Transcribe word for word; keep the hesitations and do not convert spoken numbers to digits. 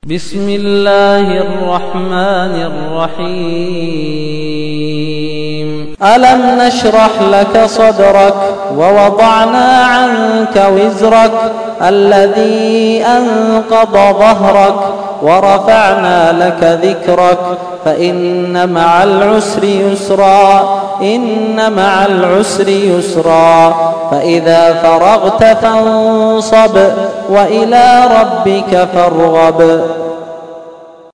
بسم الله الرحمن الرحيم. ألم نشرح لك صدرك ووضعنا عنك وزرك الذي أنقض ظهرك ورفعنا لك ذكرك فإن مع العسر يسرا إن مع العسر يسرا فإذا فرغت فانصب وإلى ربك فارغب.